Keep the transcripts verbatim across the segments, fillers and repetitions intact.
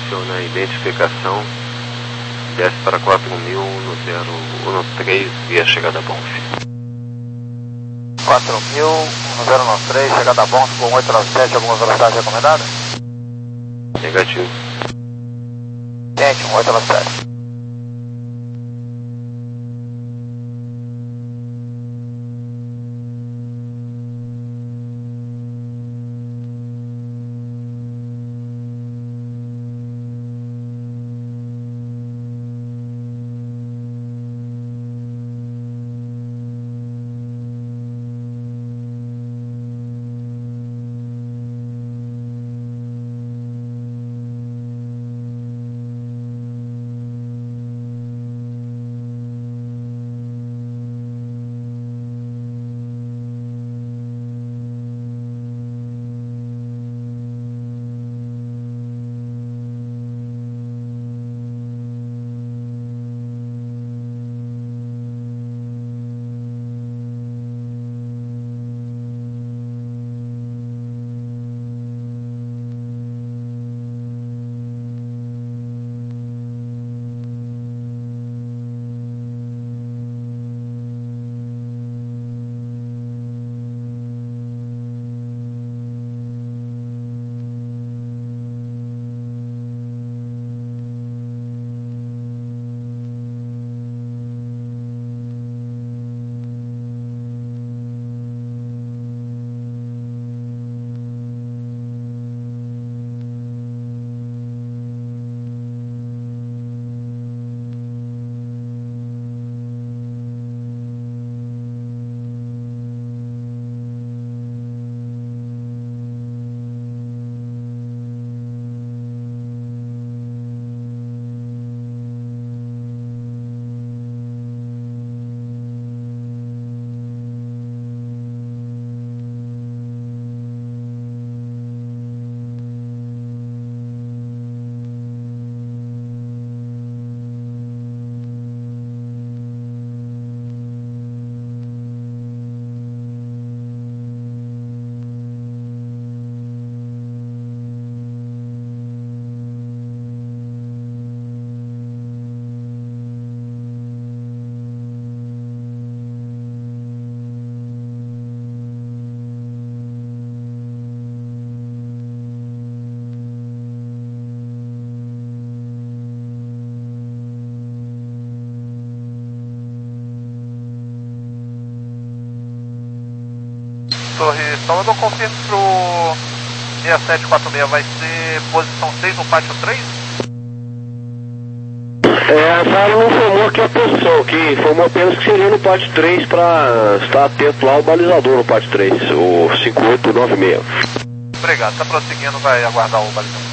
adiciona a identificação, desce para quatro mil no zero um três via chegada Bonf. quatro mil no zero um três, chegada Bonf com oito nove sete, alguma velocidade recomendada? Negativo. Gente, um oito nove sete. Torre Salvador, confirme pro seis sete quatro seis, vai ser posição seis no pátio três? É, a Sara não informou aqui a posição, que informou apenas que seria no pátio três para estar atento lá ao balizador no pátio três, o cinco oito nove seis. Obrigado, tá prosseguindo, vai aguardar o balizador.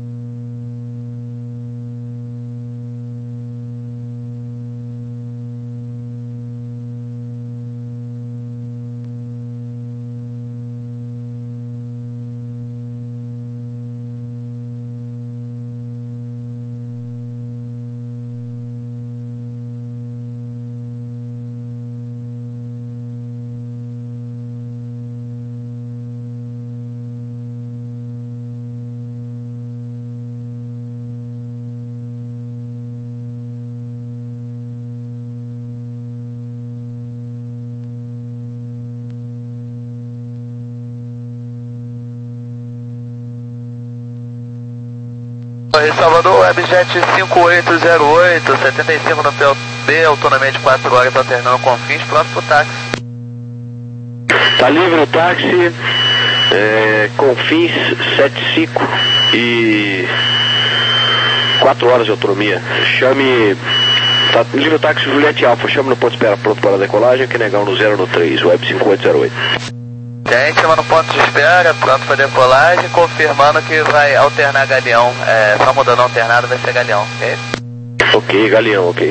Torre Salvador, Webjet cinco oito zero oito, setenta e cinco no P L B, autonomia de quatro horas, alternando com fins, pronto pro táxi. Tá livre o táxi, é, com fins setenta e cinco e quatro horas de autonomia. Chame, tá livre o táxi Juliette Alfa, chame no ponto de espera pronto para a decolagem, que negão no zero no três, Web cinco oito zero oito. Gente, chama no ponto de espera, pronto para decolagem, confirmando que vai alternar galeão, é, só mudando alternado vai ser galeão, ok? Ok, galeão, ok.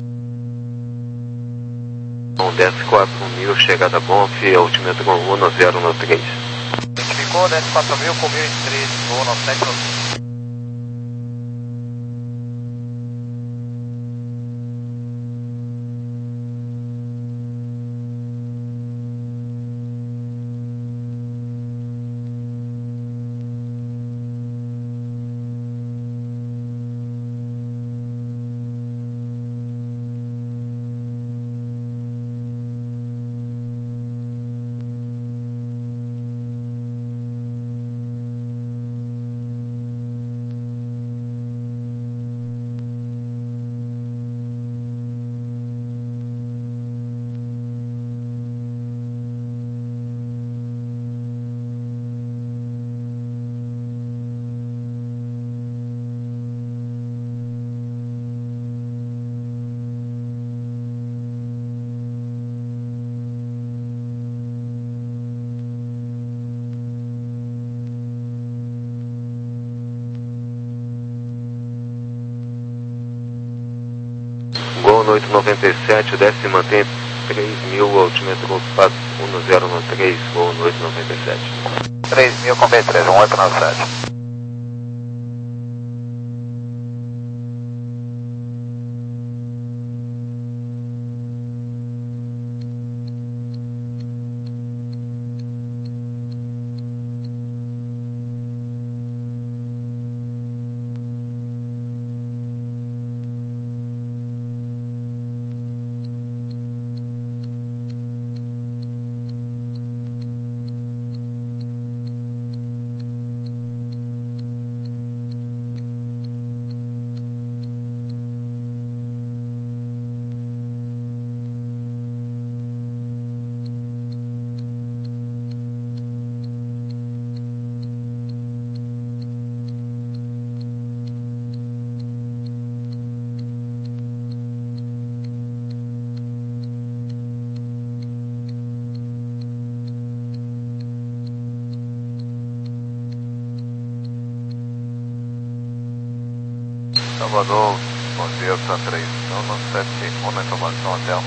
Bom, desce quatro mil, chegada Bonf, altímetro um no zero no três. Ficou, desce quatro mil com mil e treze, voo no sete. noite noventa e sete, desce e mantém três mil, altímetro ocupado um zero no três, boa noite noventa e sete. três mil com B três, um oito nove sete. Salvador, bom dia, Santa três, no sete um na informação, hotel.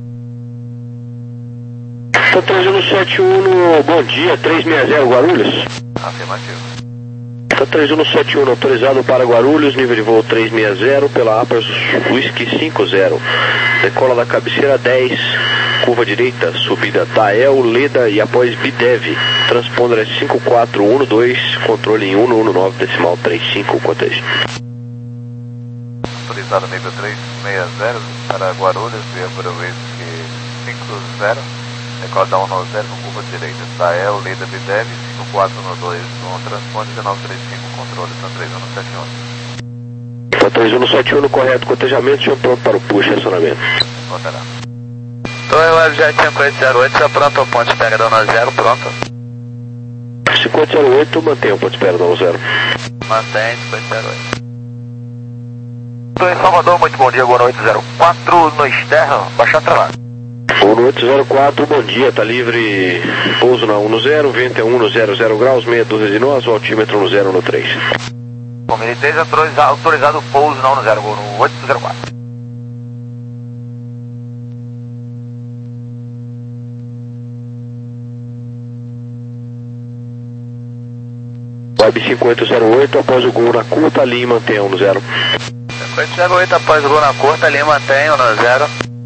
Santa três um no sete um no bom dia, trezentos e sessenta Guarulhos. Afirmativo. Santa três um no sete um, autorizado para Guarulhos, nível de voo trezentos e sessenta pela Apas Whisky cinco zero. Decola da cabeceira dez, curva direita, subida Tael, Leda e após Bidev. Transponder é cinco quatro um dois, controle em um um nove decimal trinta e cinco, quanto é isso? Autorizado nível trezentos e sessenta para Guarulhos, via para Whisky cinco zero, decola da um zero com curva direita, Tael, Leda, Bidev, cinco quatro um dois, com transponder dezenove trinta e cinco, controle, Santa três um no sete um. Santa três um no sete um no correto, cotejamento, já pronto para o push, acionamento. Voltará. Torre já tinha cinquenta zero oito, já pronto ao ponto espera da um zero, pronto. cinquenta zero oito, mantém o ponto espera da um zero. Mantém, cinquenta zero oito. Estou em Salvador, muito bom dia, boa noite, zero quatro no externo, baixar trabalho. um oito zero quatro, bom dia, tá livre, pouso na um no zero, vento é um no zero zero graus, meia dúzia de nós, o altímetro no zero no três. Bom, militei autorizado, autorizado pouso na um zero, vou no oito zero quatro. Web cinquenta zero oito, após o gol na curta, ali mantém um no zero. cinquenta zero oito após o gol na curta, ali mantém um no zero.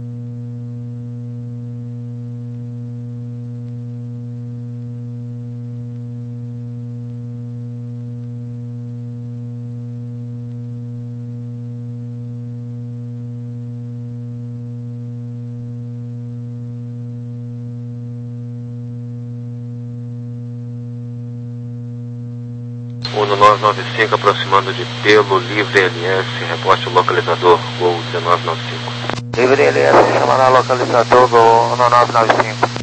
um nove nove cinco aproximando de Pelo, livre L S, reporte localizador, voo dezenove noventa e cinco. Livre L S, chama na localizador, voo um nove nove cinco.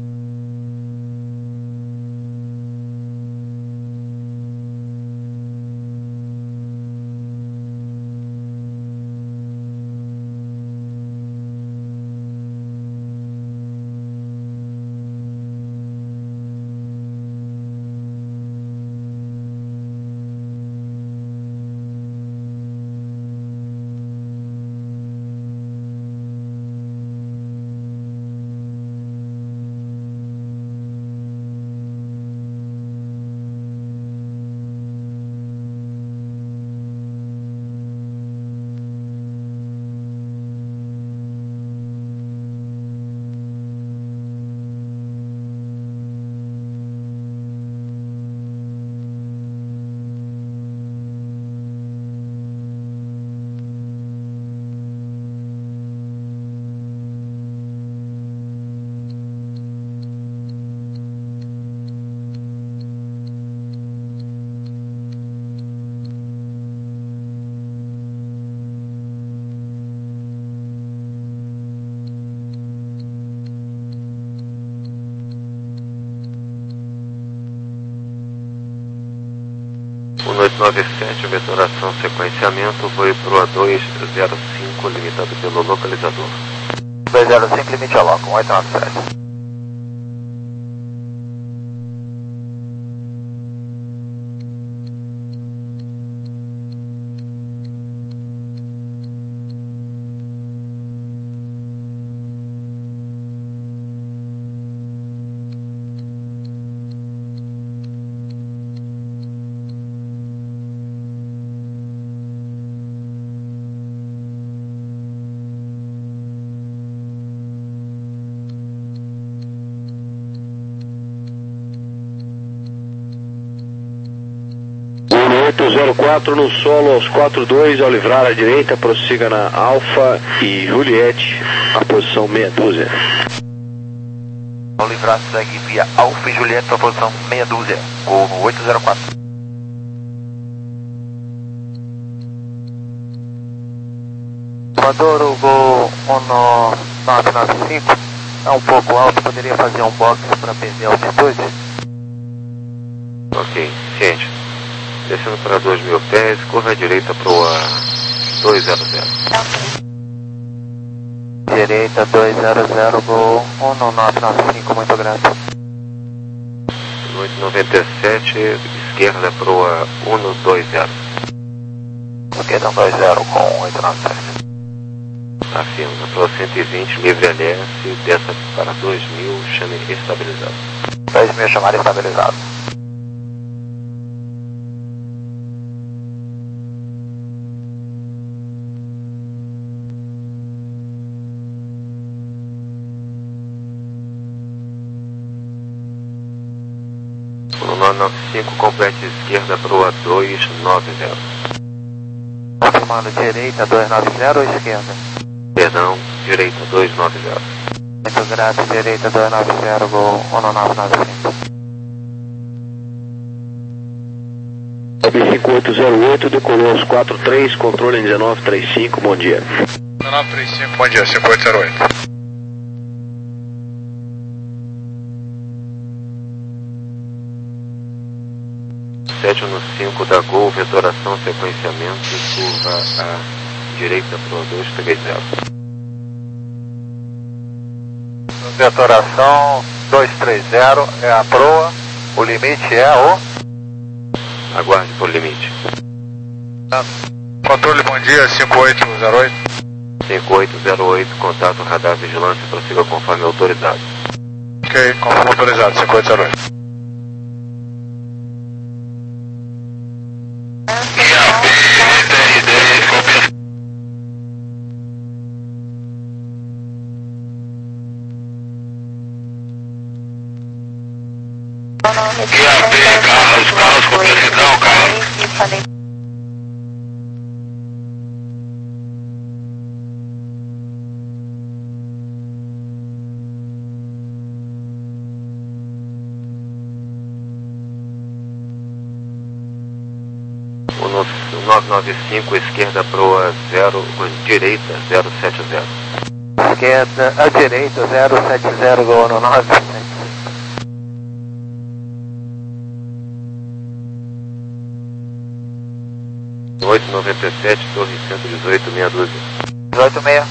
um oito nove sete, vetoração sequenciamento, voo pro A dois zero cinco, limitado pelo localizador. dois zero cinco, limite a loco, um oito nove sete. oito zero quatro no solo aos quatro dois, ao livrar à direita, prossiga na Alfa e Juliette, a posição meia dúzia. Ao livrar, segue via Alfa e Juliette para a posição meia dúzia, gol no oito zero quatro. Equador, o gol um nove nove cinco é um pouco alto, poderia fazer um box para perder a altitude? Ok, ciente. Descendo para dois mil pés, corra à direita para o dois zero zero. Direita dois zero zero, gol um nove nove cinco, muito grato. oito noventa e sete, esquerda para o um dois zero. Esquerda um dois zero com oito nove sete. Afirma para o cento e vinte, livre L S, desça para dois mil, chame estabilizado. dois mil, chamada estabilizado. O nove nove cinco, complete esquerda para o dois nove zero. Confirmando direita dois nove zero ou esquerda? Perdão, direita dois nove zero. Muito grato, direita dois nove zero, gol um nove nove cinco. B cinco oito zero oito, decolou aos quatro três, controle em dezenove trinta e cinco, bom dia. dezenove trinta e cinco, bom dia, cinco oito zero oito. sete um cinco da Gol, vetoração, sequenciamento, curva à direita para o dois três zero. Vetoração dois três zero é a proa, o limite é o... Aguarde por limite. Controle, bom dia, cinco oito zero oito. cinco oito zero oito, contato radar vigilância, prossiga conforme autorizado. Ok, conforme autorizado, cinco oito zero oito. Carlos, Carlos, com precisão, Carlos. O nove nove cinco, esquerda para o zero, direita zero sete zero. Esquerda, à direita zero sete zero, gol no nove sete. oito noventa e sete, torre cento e dezoito, meia dúzia. dezoito meia.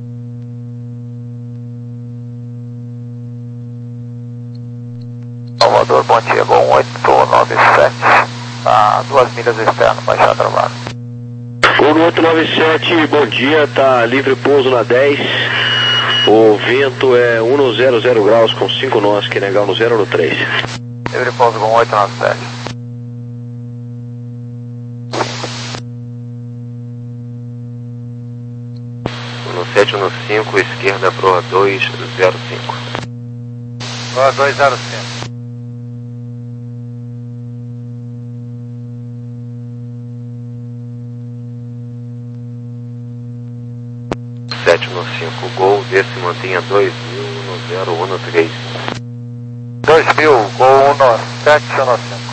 Salvador, bom dia, gol oito nove sete. A duas milhas externo, baixar travado. Gol no oito nove sete, bom dia, tá livre pouso na dez. O vento é um zero zero graus com cinco nós, que legal no zero no três. Livre pouso com oito nove sete. No sete um cinco, esquerda para o dois zero cinco. dois zero cinco. sete um cinco, Gol, desse mantenha dois mil no zero um três. dois mil, gol um sete um cinco.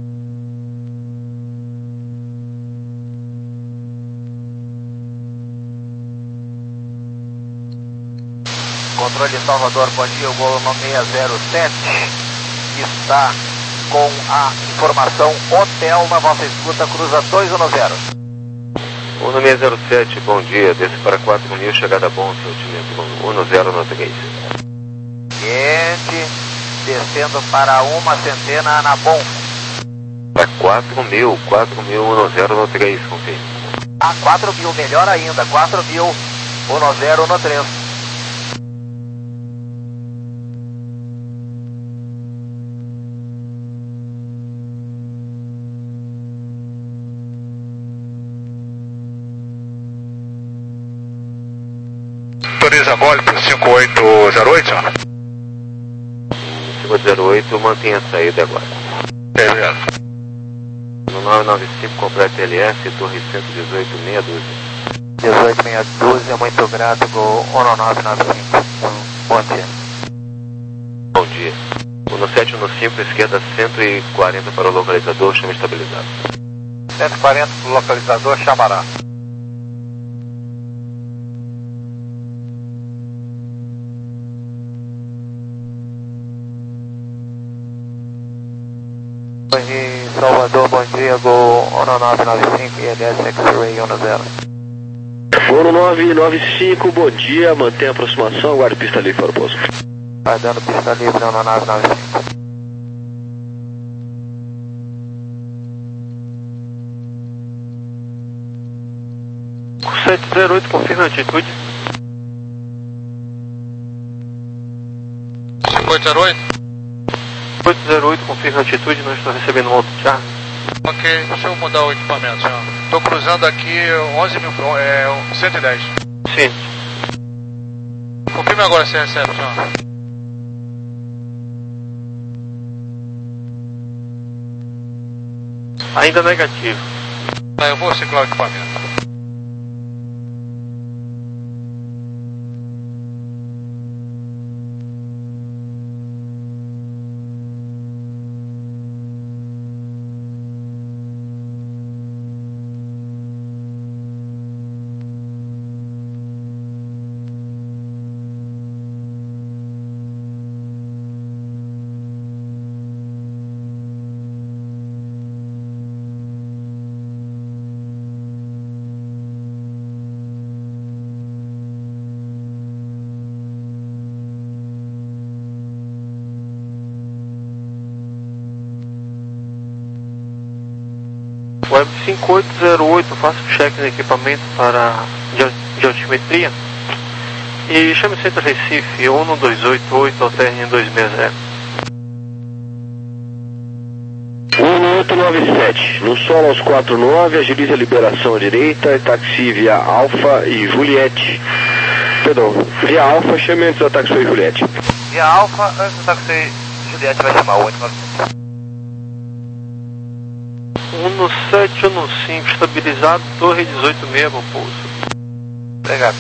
Controle Salvador, bom dia, o gol no seis zero sete está com a informação hotel na vossa escuta, cruza dois um zero. um no seis zero sete, bom dia, desce para quatro mil, chegada bom, seu time, um zero no três. Gente, descendo para uma centena na bom. Para quatro mil, quatro mil, um zero no três, confirme. Ah, quatro mil, melhor ainda, quatro mil, um zero no três. Autoriza a mole para o cinco oito zero oito, senhor? cinco oito zero oito, mantenha a saída agora. É, obrigado. No nove nove cinco, completa L S, torre cento e dezoito, meia dúzia. dezoito, meia dúzia, muito grato, Gol um nove nove cinco. Bom dia. Bom dia. um sete um cinco, esquerda cento e quarenta para o localizador, chama estabilizado. cento e quarenta para o localizador, chamará. Torre Salvador, bom dia, Gol um nove nove cinco, I L S X-Ray um zero. Gol nove nove cinco, bom dia, mantém a aproximação, aguarde pista livre para o pouso. Aguardando pista livre, um nove nove cinco. sete zero oito, confirma a altitude. cinco oito zero oito? oito zero oito, confirma a altitude, não estou recebendo um alto char. Ok, deixa eu mudar o equipamento, senhor. Estou cruzando aqui onze mil, é, cento e dez. Sim. Confirme agora se recebe, senhor. Ainda negativo. Tá, eu vou ciclar o equipamento. Web cinco oito zero oito, faça o check no equipamento para de, de altimetria e chame o Centro Recife um dois oito oito ao T R N dois seis zero. um oito nove sete, no solo aos quatro nove, agilize a liberação à direita, táxi via Alfa e Juliette. Perdão, via Alfa, chame antes do táxi e Juliette. Via Alfa, antes do táxi Juliette vai chamar o oito nove cinco. um sete um cinco, estabilizado, torre dezoito meia, bom pouso. Obrigado.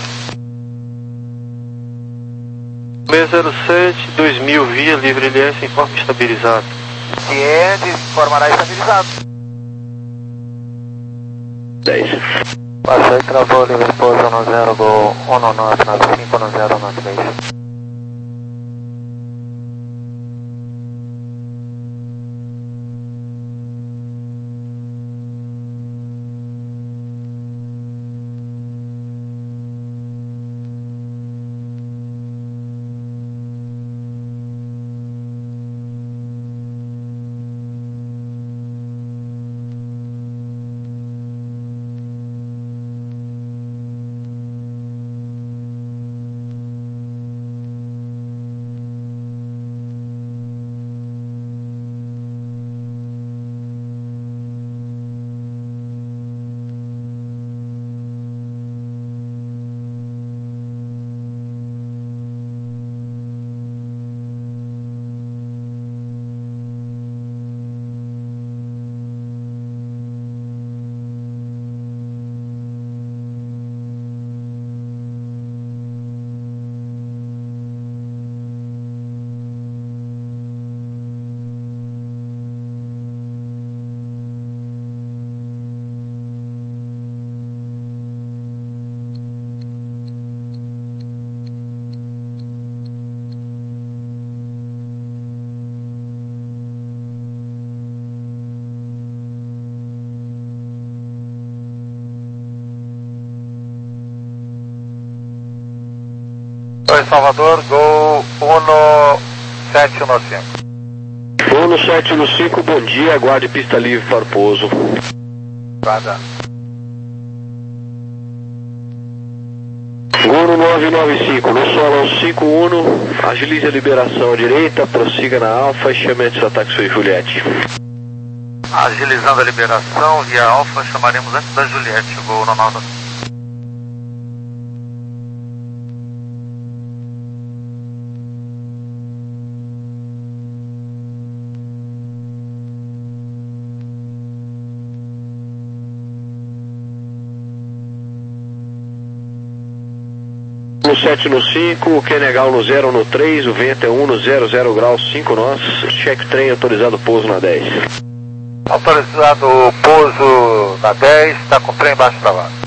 seis zero sete, dois mil, via livre L S, informe estabilizado. Ciente, formará estabilizado. dez. Passou e travou, livre pouso um zero, Gol um nove nove cinco, um zero um três. Oi, Salvador, Gol um sete um cinco. um sete um cinco, bom dia, aguarde pista livre para o pouso. Guarda. Gol nove nove cinco, no solo aos cinco um, agilize a liberação à direita, prossiga na Alfa e chame antes do ataque sua Juliette. Agilizando a liberação, via Alfa, chamaremos antes da Juliette, Gol nove nove cinco. No sete no cinco, Kenegal no zero no três, o vento é um no zero, zero graus, cinco nós, check trem autorizado pouso na dez. Autorizado pouso na dez, está com o trem embaixo para lá.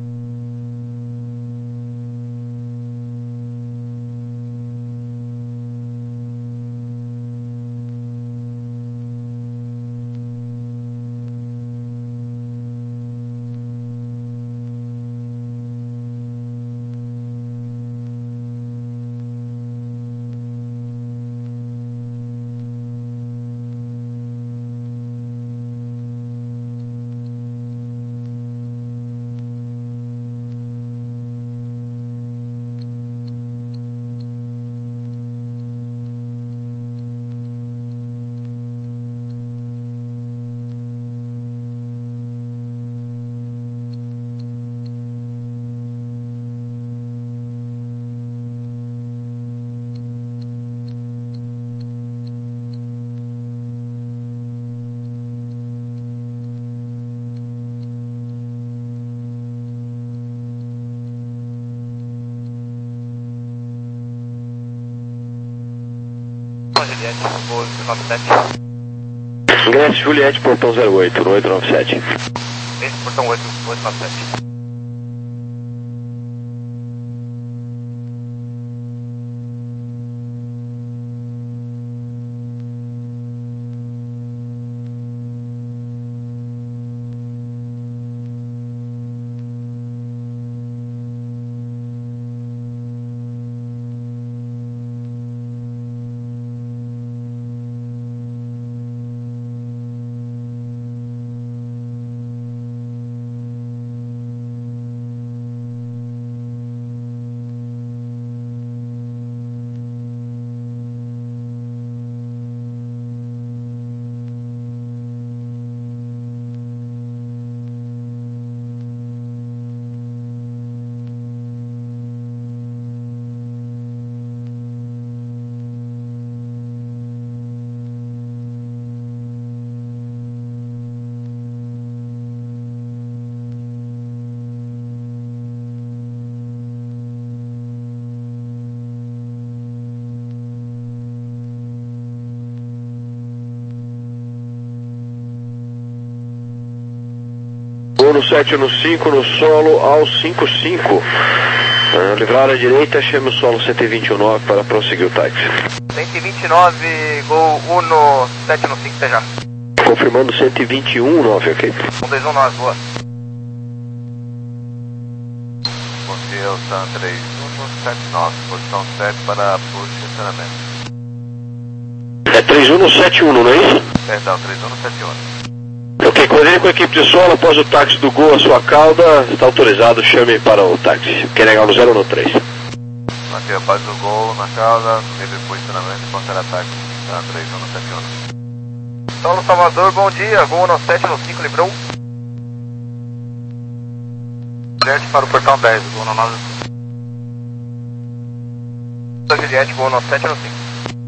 Juliette, pouso nove sete. Ingresse Juliette, portão zero oito, no oito nove sete. Esse portão oito, oito nove sete. No sete no cinco, no solo ao cinco cinco. Uh, livrar à direita, chame o solo cento e vinte e nove para prosseguir o táxi. cento e vinte e nove, Gol um no sete no cinco, até já. Confirmando cento e vinte e um nove, ok? um dois um nove, boa. Montiel San três um no sete nove, posição sete para pouso de estacionamento. É três um no sete um, não é isso? Perdão, três um no sete um. Ok, coordenei com a equipe de solo, após o táxi do Gol, a sua cauda, está autorizado, chame para o táxi. Kenegal no zero no três. Manter a base do Gol na cauda, livre posicionamento e contra-ataque. Tá, três um no sete um. Solo Salvador, bom dia, Gol no sete no cinco, livrou. Juliette para o portão dez, Gol no nove. Juliette, Gol no sete no cinco.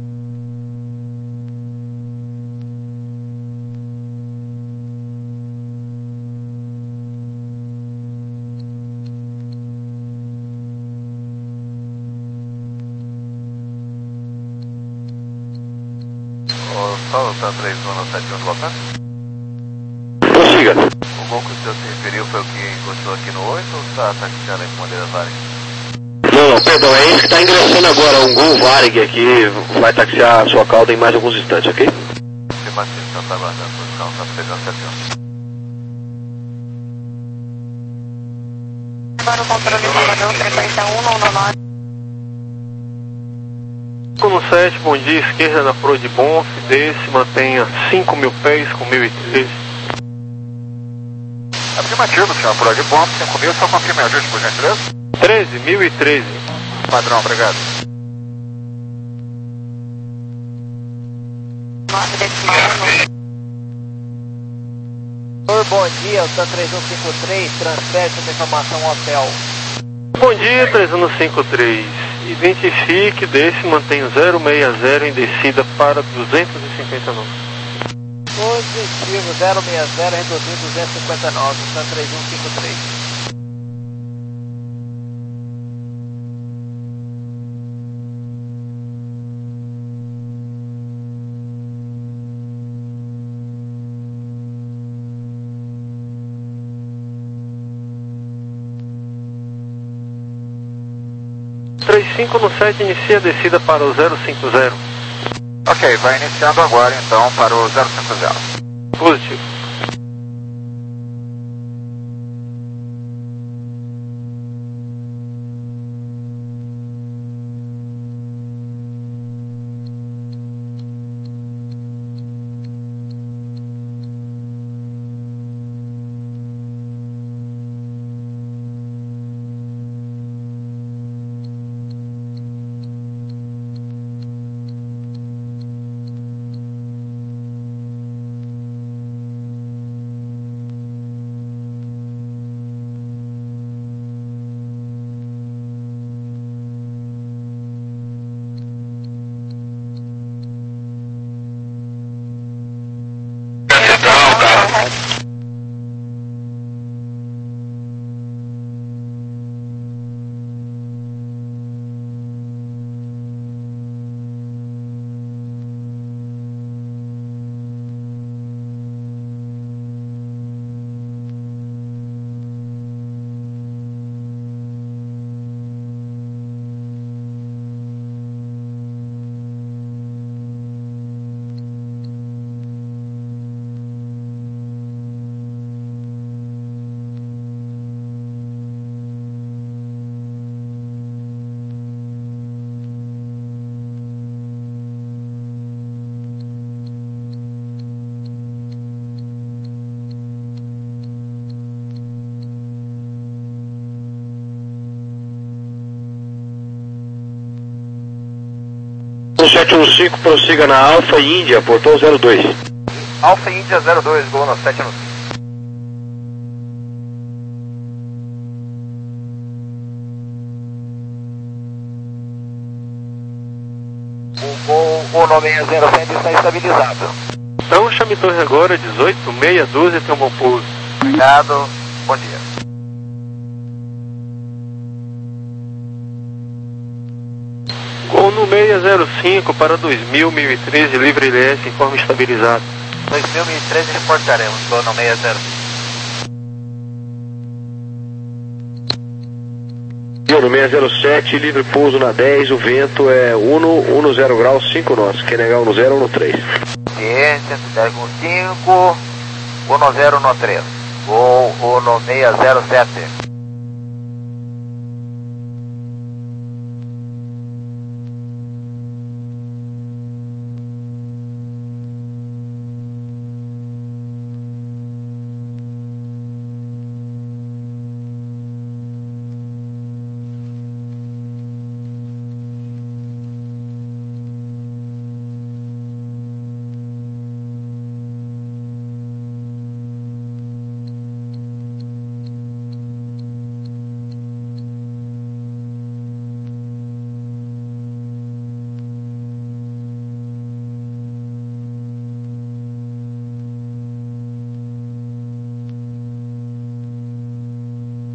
Solo San três um no sete um do Locan. Prossiga. O Gol que o senhor se referiu foi o que encostou aqui no oito ou está taxiando aí com bandeira Varig? Não, não, perdão, é esse que está ingressando agora, um Gol Varig aqui, vai taxiar a sua cauda em mais alguns instantes, ok? Afirmativo, o senhor está aguardando a posição, está pegando sete um. Agora o controle do elevador, frequência um nove nove. No sete, bom dia, esquerda na proa de Bonf, desce, mantenha cinco mil pés com mil e treze. Afirmativo, senhor, proa de Bonf, cinco mil, só confirme o ajuste, por gentileza. treze, mil e treze. Padrão, obrigado. nove decimal um. Bom dia, o San três um cinco três, transfere essa informação ao hotel. Bom dia, três um cinco três. Identifique, desce, mantenha zero seis zero em descida para duzentos e cinquenta e nove. Positivo, zero seis zero, reduzindo duzentos e cinquenta e nove, San três um cinco três. três cinco no sete, inicia a descida para o zero cinco zero. Ok, vai iniciando agora então para o zero cinco zero. Positivo. sete um cinco, prossiga na Alfa Índia, portão zero dois. Alfa Índia zero dois, gol na sete um cinco. O gol, o nome é zero sete está estabilizado. Então chame torre agora, dezoito, seis, doze, tem um bom pouso. Obrigado, bom dia. Gol no seis zero cinco para dois mil, mil e treze, livre L S, informe estabilizado. dois mil e treze reportaremos, gol no seis zero cinco. No seis zero sete, livre pouso na dez, o vento é um zero graus, cinco nós. Quer negar um zero, um três. Ciência, dez com cinco, um zero no três. Gol no seis zero sete.